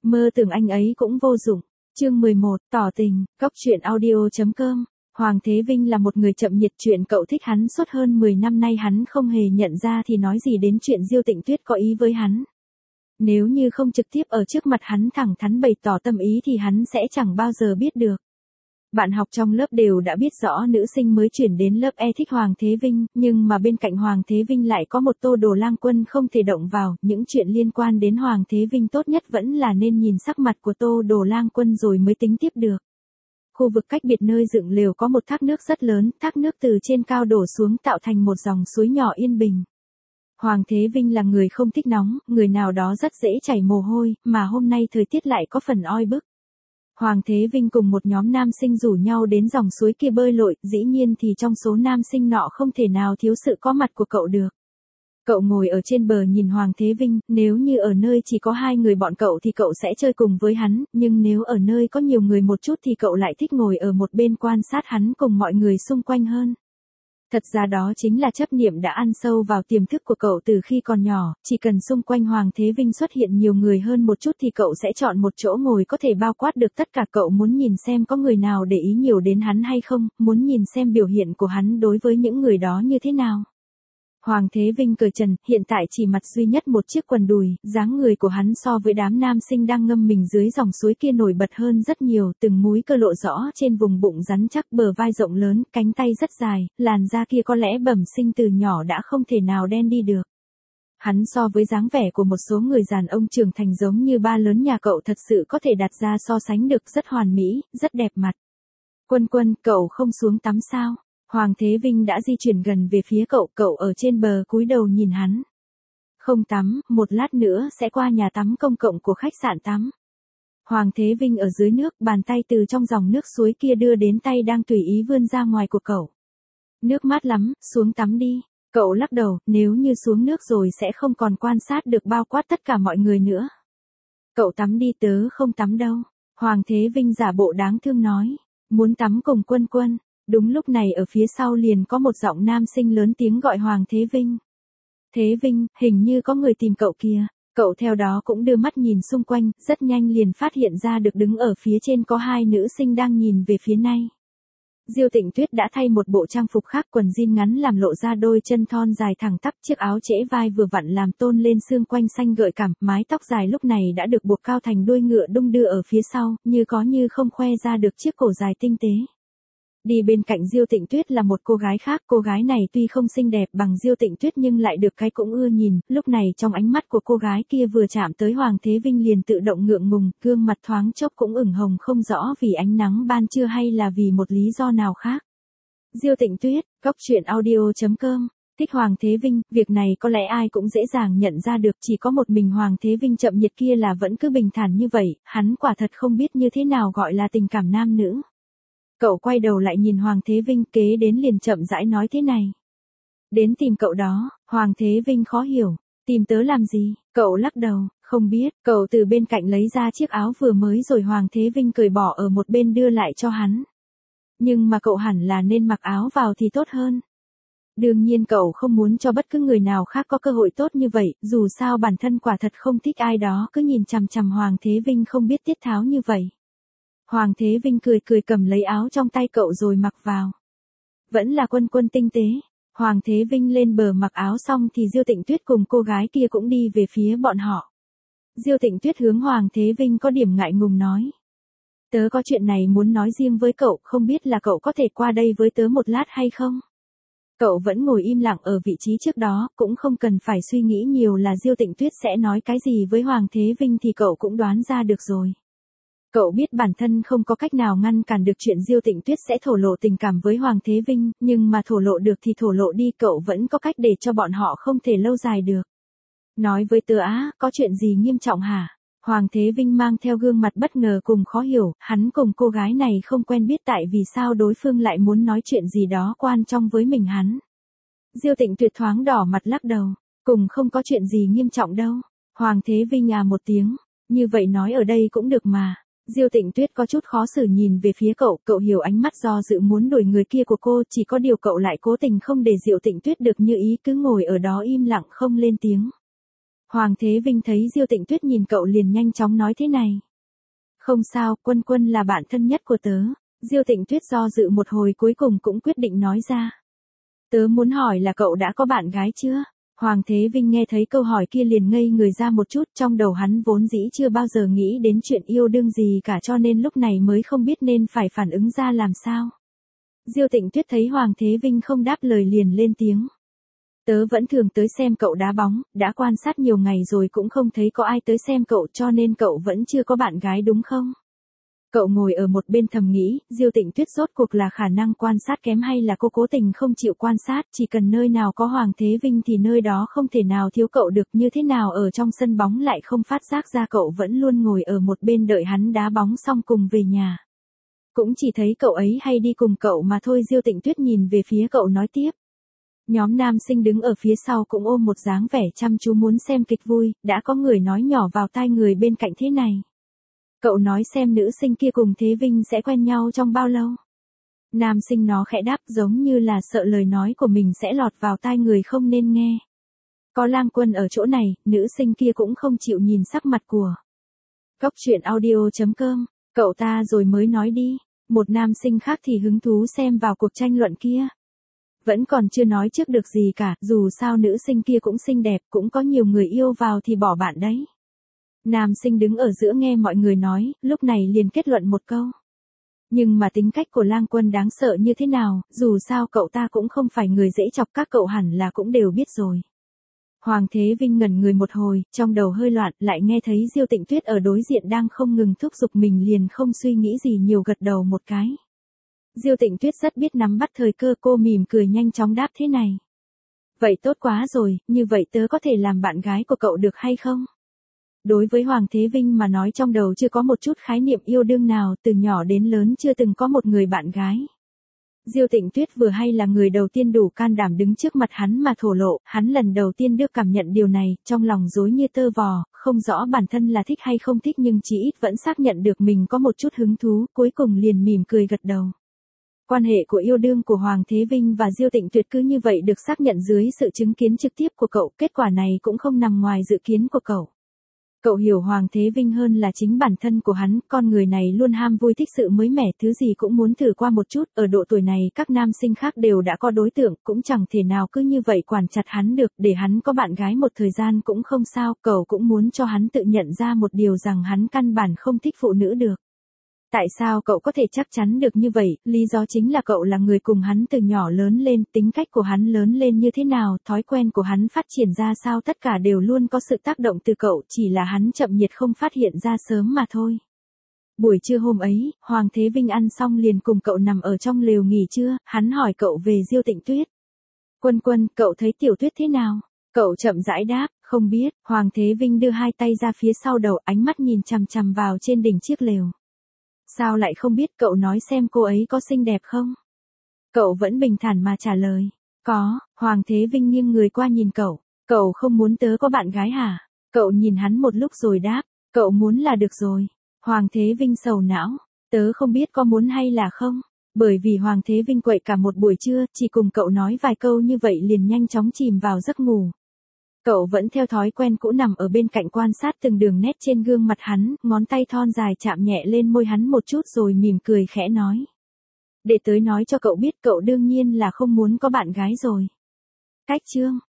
Mơ tưởng anh ấy cũng vô dụng. Chương 11, tỏ tình, góc truyện audio.com. Hoàng Thế Vinh là một người chậm nhiệt, chuyện cậu thích hắn suốt hơn 10 năm nay hắn không hề nhận ra thì nói gì đến chuyện Diêu Tịnh Tuyết có ý với hắn. Nếu như không trực tiếp ở trước mặt hắn thẳng thắn bày tỏ tâm ý thì hắn sẽ chẳng bao giờ biết được. Bạn học trong lớp đều đã biết rõ nữ sinh mới chuyển đến lớp E thích Hoàng Thế Vinh, nhưng mà bên cạnh Hoàng Thế Vinh lại có một Tô Đồ Lang Quân không thể động vào, những chuyện liên quan đến Hoàng Thế Vinh tốt nhất vẫn là nên nhìn sắc mặt của Tô Đồ Lang Quân rồi mới tính tiếp được. Khu vực cách biệt nơi dựng lều có một thác nước rất lớn, thác nước từ trên cao đổ xuống tạo thành một dòng suối nhỏ yên bình. Hoàng Thế Vinh là người không thích nóng, người nào đó rất dễ chảy mồ hôi, mà hôm nay thời tiết lại có phần oi bức. Hoàng Thế Vinh cùng một nhóm nam sinh rủ nhau đến dòng suối kia bơi lội, dĩ nhiên thì trong số nam sinh nọ không thể nào thiếu sự có mặt của cậu được. Cậu ngồi ở trên bờ nhìn Hoàng Thế Vinh, nếu như ở nơi chỉ có hai người bọn cậu thì cậu sẽ chơi cùng với hắn, nhưng nếu ở nơi có nhiều người một chút thì cậu lại thích ngồi ở một bên quan sát hắn cùng mọi người xung quanh hơn. Thật ra đó chính là chấp niệm đã ăn sâu vào tiềm thức của cậu từ khi còn nhỏ, chỉ cần xung quanh Hoàng Thế Vinh xuất hiện nhiều người hơn một chút thì cậu sẽ chọn một chỗ ngồi có thể bao quát được tất cả. Cậu muốn nhìn xem có người nào để ý nhiều đến hắn hay không, muốn nhìn xem biểu hiện của hắn đối với những người đó như thế nào. Hoàng Thế Vinh cởi trần, hiện tại chỉ mặt duy nhất một chiếc quần đùi, dáng người của hắn so với đám nam sinh đang ngâm mình dưới dòng suối kia nổi bật hơn rất nhiều, từng múi cơ lộ rõ trên vùng bụng rắn chắc, bờ vai rộng lớn, cánh tay rất dài, làn da kia có lẽ bẩm sinh từ nhỏ đã không thể nào đen đi được. Hắn so với dáng vẻ của một số người đàn ông trưởng thành giống như ba lớn nhà cậu thật sự có thể đặt ra so sánh được, rất hoàn mỹ, rất đẹp mặt. Quân Quân, cậu không xuống tắm sao? Hoàng Thế Vinh đã di chuyển gần về phía cậu, cậu ở trên bờ cúi đầu nhìn hắn. Không tắm, một lát nữa sẽ qua nhà tắm công cộng của khách sạn tắm. Hoàng Thế Vinh ở dưới nước, bàn tay từ trong dòng nước suối kia đưa đến tay đang tùy ý vươn ra ngoài của cậu. Nước mát lắm, xuống tắm đi. Cậu lắc đầu, nếu như xuống nước rồi sẽ không còn quan sát được bao quát tất cả mọi người nữa. Cậu tắm đi, tớ không tắm đâu. Hoàng Thế Vinh giả bộ đáng thương nói. Muốn tắm cùng Quân Quân. Đúng lúc này ở phía sau liền có một giọng nam sinh lớn tiếng gọi Hoàng Thế Vinh. Thế Vinh, hình như có người tìm cậu kìa. Cậu theo đó cũng đưa mắt nhìn xung quanh, rất nhanh liền phát hiện ra được đứng ở phía trên có hai nữ sinh đang nhìn về phía này. Diêu Tịnh Tuyết đã thay một bộ trang phục khác, quần jean ngắn làm lộ ra đôi chân thon dài thẳng tắp, chiếc áo trễ vai vừa vặn làm tôn lên xương quanh xanh gợi cảm, mái tóc dài lúc này đã được buộc cao thành đuôi ngựa đung đưa ở phía sau, như có như không khoe ra được chiếc cổ dài tinh tế. Đi bên cạnh Diêu Tịnh Tuyết là một cô gái khác, cô gái này tuy không xinh đẹp bằng Diêu Tịnh Tuyết nhưng lại được cái cũng ưa nhìn, lúc này trong ánh mắt của cô gái kia vừa chạm tới Hoàng Thế Vinh liền tự động ngượng ngùng, gương mặt thoáng chốc cũng ửng hồng không rõ vì ánh nắng ban trưa hay là vì một lý do nào khác. Diêu Tịnh Tuyết, góc truyện audio.com. Thích Hoàng Thế Vinh, việc này có lẽ ai cũng dễ dàng nhận ra được, chỉ có một mình Hoàng Thế Vinh chậm nhiệt kia là vẫn cứ bình thản như vậy, hắn quả thật không biết như thế nào gọi là tình cảm nam nữ. Cậu quay đầu lại nhìn Hoàng Thế Vinh, kế đến liền chậm rãi nói thế này. Đến tìm cậu đó. Hoàng Thế Vinh khó hiểu. Tìm tớ làm gì? Cậu lắc đầu, không biết. Cậu từ bên cạnh lấy ra chiếc áo vừa mới rồi Hoàng Thế Vinh cởi bỏ ở một bên đưa lại cho hắn. Nhưng mà cậu hẳn là nên mặc áo vào thì tốt hơn. Đương nhiên cậu không muốn cho bất cứ người nào khác có cơ hội tốt như vậy, dù sao bản thân quả thật không thích ai đó cứ nhìn chằm chằm Hoàng Thế Vinh không biết tiết tháo như vậy. Hoàng Thế Vinh cười cười cầm lấy áo trong tay cậu rồi mặc vào. Vẫn là Quân Quân tinh tế. Hoàng Thế Vinh lên bờ mặc áo xong thì Diêu Tịnh Tuyết cùng cô gái kia cũng đi về phía bọn họ. Diêu Tịnh Tuyết hướng Hoàng Thế Vinh có điểm ngại ngùng nói. Tớ có chuyện này muốn nói riêng với cậu, không biết là cậu có thể qua đây với tớ một lát hay không? Cậu vẫn ngồi im lặng ở vị trí trước đó, cũng không cần phải suy nghĩ nhiều là Diêu Tịnh Tuyết sẽ nói cái gì với Hoàng Thế Vinh thì cậu cũng đoán ra được rồi. Cậu biết bản thân không có cách nào ngăn cản được chuyện Diêu Tịnh Tuyết sẽ thổ lộ tình cảm với Hoàng Thế Vinh, nhưng mà thổ lộ được thì thổ lộ đi, cậu vẫn có cách để cho bọn họ không thể lâu dài được. Nói với tớ á, có chuyện gì nghiêm trọng hả? Hoàng Thế Vinh mang theo gương mặt bất ngờ cùng khó hiểu, hắn cùng cô gái này không quen biết tại vì sao đối phương lại muốn nói chuyện gì đó quan trọng với mình hắn. Diêu Tịnh Tuyết thoáng đỏ mặt lắc đầu, cùng không có chuyện gì nghiêm trọng đâu. Hoàng Thế Vinh à một tiếng, như vậy nói ở đây cũng được mà. Diêu Tịnh Tuyết có chút khó xử nhìn về phía cậu, cậu hiểu ánh mắt do dự muốn đuổi người kia của cô, chỉ có điều cậu lại cố tình không để Diêu Tịnh Tuyết được như ý, cứ ngồi ở đó im lặng không lên tiếng. Hoàng Thế Vinh thấy Diêu Tịnh Tuyết nhìn cậu liền nhanh chóng nói thế này. Không sao, Quân Quân là bạn thân nhất của tớ. Diêu Tịnh Tuyết do dự một hồi cuối cùng cũng quyết định nói ra. Tớ muốn hỏi là cậu đã có bạn gái chưa? Hoàng Thế Vinh nghe thấy câu hỏi kia liền ngây người ra một chút, trong đầu hắn vốn dĩ chưa bao giờ nghĩ đến chuyện yêu đương gì cả cho nên lúc này mới không biết nên phải phản ứng ra làm sao. Diêu Tịnh Tuyết thấy Hoàng Thế Vinh không đáp lời liền lên tiếng. Tớ vẫn thường tới xem cậu đá bóng, đã quan sát nhiều ngày rồi cũng không thấy có ai tới xem cậu cho nên cậu vẫn chưa có bạn gái đúng không? Cậu ngồi ở một bên thầm nghĩ, Diêu Tịnh Tuyết rốt cuộc là khả năng quan sát kém hay là cô cố tình không chịu quan sát, chỉ cần nơi nào có Hoàng Thế Vinh thì nơi đó không thể nào thiếu cậu được, như thế nào ở trong sân bóng lại không phát giác ra cậu vẫn luôn ngồi ở một bên đợi hắn đá bóng xong cùng về nhà. Cũng chỉ thấy cậu ấy hay đi cùng cậu mà thôi. Diêu Tịnh Tuyết nhìn về phía cậu nói tiếp. Nhóm nam sinh đứng ở phía sau cũng ôm một dáng vẻ chăm chú muốn xem kịch vui, đã có người nói nhỏ vào tai người bên cạnh thế này. Cậu nói xem nữ sinh kia cùng Thế Vinh sẽ quen nhau trong bao lâu? Nam sinh nó khẽ đáp giống như là sợ lời nói của mình sẽ lọt vào tai người không nên nghe. Có Lang Quân ở chỗ này, nữ sinh kia cũng không chịu nhìn sắc mặt của. Góc truyện audio.com, cậu ta rồi mới nói đi. Một nam sinh khác thì hứng thú xem vào cuộc tranh luận kia. Vẫn còn chưa nói trước được gì cả, dù sao nữ sinh kia cũng xinh đẹp, cũng có nhiều người yêu vào thì bỏ bạn đấy. Nam sinh đứng ở giữa nghe mọi người nói, lúc này liền kết luận một câu. Nhưng mà tính cách của Lang Quân đáng sợ như thế nào, dù sao cậu ta cũng không phải người dễ chọc, các cậu hẳn là cũng đều biết rồi. Hoàng Thế Vinh ngẩn người một hồi, trong đầu hơi loạn, lại nghe thấy Diêu Tịnh Tuyết ở đối diện đang không ngừng thúc giục mình liền không suy nghĩ gì nhiều gật đầu một cái. Diêu Tịnh Tuyết rất biết nắm bắt thời cơ, cô mỉm cười nhanh chóng đáp thế này. Vậy tốt quá rồi, như vậy tớ có thể làm bạn gái của cậu được hay không? Đối với Hoàng Thế Vinh mà nói trong đầu chưa có một chút khái niệm yêu đương nào, từ nhỏ đến lớn chưa từng có một người bạn gái. Diêu Tịnh Tuyết vừa hay là người đầu tiên đủ can đảm đứng trước mặt hắn mà thổ lộ, hắn lần đầu tiên được cảm nhận điều này, trong lòng rối như tơ vò, không rõ bản thân là thích hay không thích nhưng chỉ ít vẫn xác nhận được mình có một chút hứng thú, cuối cùng liền mỉm cười gật đầu. Quan hệ của yêu đương của Hoàng Thế Vinh và Diêu Tịnh Tuyết cứ như vậy được xác nhận dưới sự chứng kiến trực tiếp của cậu, kết quả này cũng không nằm ngoài dự kiến của cậu. Cậu hiểu Hoàng Thế Vinh hơn là chính bản thân của hắn, con người này luôn ham vui thích sự mới mẻ, thứ gì cũng muốn thử qua một chút, ở độ tuổi này các nam sinh khác đều đã có đối tượng, cũng chẳng thể nào cứ như vậy quản chặt hắn được, để hắn có bạn gái một thời gian cũng không sao, cậu cũng muốn cho hắn tự nhận ra một điều rằng hắn căn bản không thích phụ nữ được. Tại sao cậu có thể chắc chắn được như vậy, lý do chính là cậu là người cùng hắn từ nhỏ lớn lên, tính cách của hắn lớn lên như thế nào, thói quen của hắn phát triển ra sao tất cả đều luôn có sự tác động từ cậu, chỉ là hắn chậm nhiệt không phát hiện ra sớm mà thôi. Buổi trưa hôm ấy, Hoàng Thế Vinh ăn xong liền cùng cậu nằm ở trong lều nghỉ trưa, hắn hỏi cậu về Diêu Tịnh Tuyết. Quân Quân, cậu thấy Tiểu Tuyết thế nào? Cậu chậm rãi đáp, không biết. Hoàng Thế Vinh đưa hai tay ra phía sau đầu, ánh mắt nhìn chằm chằm vào trên đỉnh chiếc lều. Sao lại không biết, cậu nói xem cô ấy có xinh đẹp không? Cậu vẫn bình thản mà trả lời. Có. Hoàng Thế Vinh nghiêng người qua nhìn cậu. Cậu không muốn tớ có bạn gái hả? Cậu nhìn hắn một lúc rồi đáp. Cậu muốn là được rồi. Hoàng Thế Vinh sầu não. Tớ không biết có muốn hay là không. Bởi vì Hoàng Thế Vinh quậy cả một buổi trưa, chỉ cùng cậu nói vài câu như vậy liền nhanh chóng chìm vào giấc ngủ. Cậu vẫn theo thói quen cũ nằm ở bên cạnh quan sát từng đường nét trên gương mặt hắn, ngón tay thon dài chạm nhẹ lên môi hắn một chút rồi mỉm cười khẽ nói. Để tớ nói cho cậu biết, cậu đương nhiên là không muốn có bạn gái rồi. Cách chương